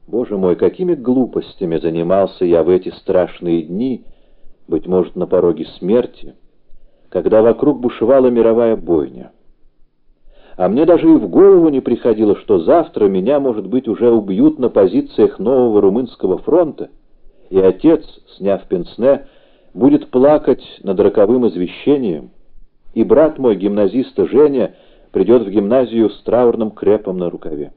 Боже мой, какими глупостями занимался я в эти страшные дни, быть может, на пороге смерти, когда вокруг бушевала мировая бойня. А мне даже и в голову не приходило, что завтра меня, может быть, уже убьют на позициях нового румынского фронта, и отец, сняв пенсне, будет плакать над роковым извещением, и брат мой, гимназист Женя, придет в гимназию с траурным крепом на рукаве.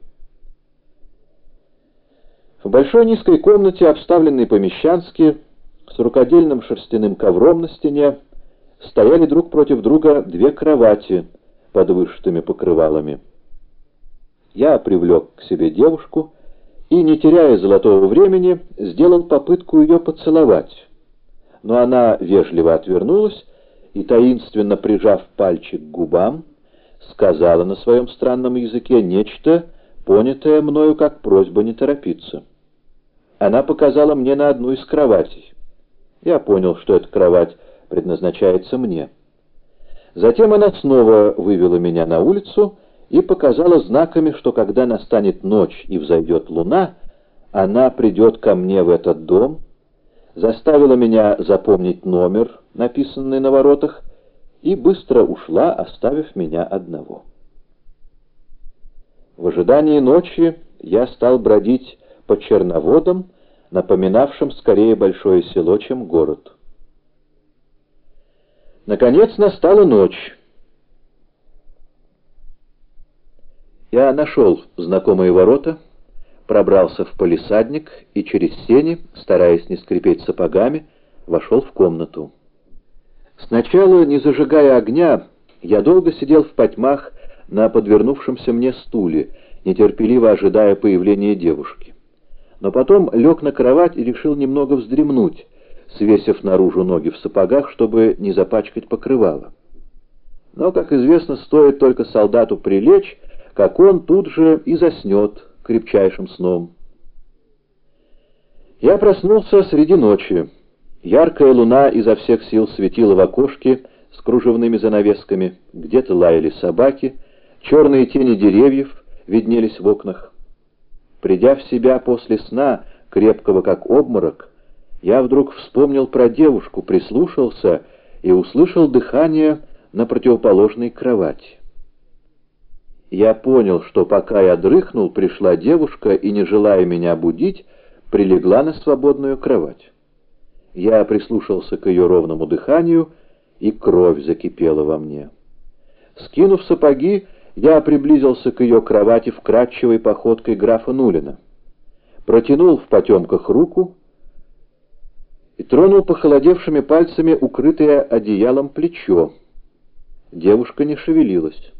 В большой низкой комнате, обставленной по-мещански, с рукодельным шерстяным ковром на стене, стояли друг против друга две кровати под вышитыми покрывалами. Я привлек к себе девушку и, не теряя золотого времени, сделал попытку ее поцеловать. Но она вежливо отвернулась и, таинственно прижав пальчик к губам, сказала на своем странном языке нечто, понятое мною как просьба не торопиться. Она показала мне на одну из кроватей. Я понял, что эта кровать предназначается мне. Затем она снова вывела меня на улицу и показала знаками, что когда настанет ночь и взойдет луна, она придет ко мне в этот дом, заставила меня запомнить номер, написанный на воротах, и быстро ушла, оставив меня одного. В ожидании ночи я стал бродить по черноводам, напоминавшим скорее большое село, чем город. Наконец настала ночь. Я нашел знакомые ворота, пробрался в палисадник и через сени, стараясь не скрипеть сапогами, вошел в комнату. Сначала, не зажигая огня, я долго сидел в потьмах на подвернувшемся мне стуле, нетерпеливо ожидая появления девушки. Но потом лег на кровать и решил немного вздремнуть, свесив наружу ноги в сапогах, чтобы не запачкать покрывало. Но, как известно, стоит только солдату прилечь, как он тут же и заснет крепчайшим сном. Я проснулся среди ночи. Яркая луна изо всех сил светила в окошке с кружевными занавесками, где-то лаяли собаки, черные тени деревьев виднелись в окнах. Придя в себя после сна, крепкого как обморок, я вдруг вспомнил про девушку, прислушался и услышал дыхание на противоположной кровати. Я понял, что пока я дрыхнул, пришла девушка и, не желая меня будить, прилегла на свободную кровать. Я прислушался к ее ровному дыханию, и кровь закипела во мне. Скинув сапоги, я приблизился к ее кровати вкрадчивой походкой графа Нулина, протянул в потемках руку и тронул похолодевшими пальцами укрытое одеялом плечо. Девушка не шевелилась.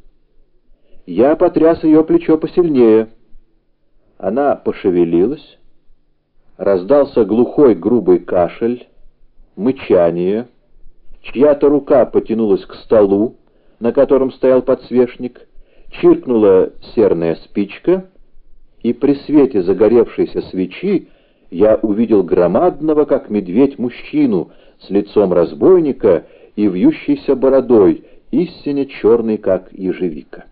Я потряс ее плечо посильнее. Она пошевелилась. Раздался глухой грубый кашель, мычание. Чья-то рука потянулась к столу, на котором стоял подсвечник, чиркнула серная спичка, и при свете загоревшейся свечи я увидел громадного, как медведь, мужчину с лицом разбойника и вьющейся бородой, истинно черный, как ежевика.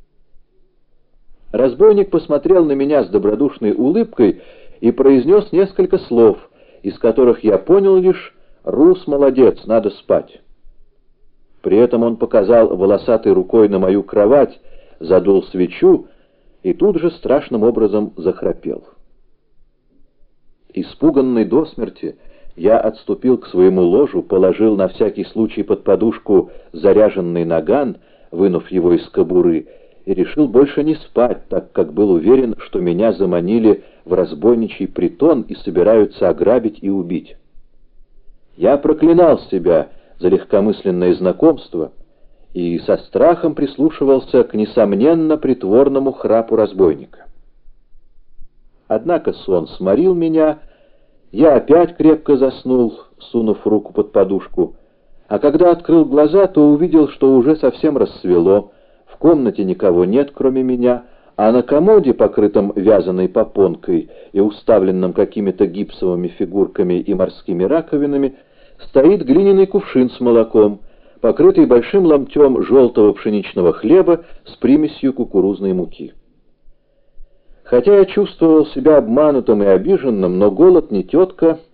Разбойник посмотрел на меня с добродушной улыбкой и произнес несколько слов, из которых я понял лишь: «Рус молодец, надо спать». При этом он показал волосатой рукой на мою кровать, задул свечу и тут же страшным образом захрапел. Испуганный до смерти, я отступил к своему ложу, положил на всякий случай под подушку заряженный наган, вынув его из кобуры, и решил больше не спать, так как был уверен, что меня заманили в разбойничий притон и собираются ограбить и убить. Я проклинал себя за легкомысленное знакомство и со страхом прислушивался к несомненно притворному храпу разбойника. Однако сон сморил меня, я опять крепко заснул, сунув руку под подушку, а когда открыл глаза, то увидел, что уже совсем рассвело, в комнате никого нет, кроме меня, а на комоде, покрытом вязаной попонкой и уставленном какими-то гипсовыми фигурками и морскими раковинами, стоит глиняный кувшин с молоком, покрытый большим ломтем желтого пшеничного хлеба с примесью кукурузной муки. Хотя я чувствовал себя обманутым и обиженным, но голод ни тетка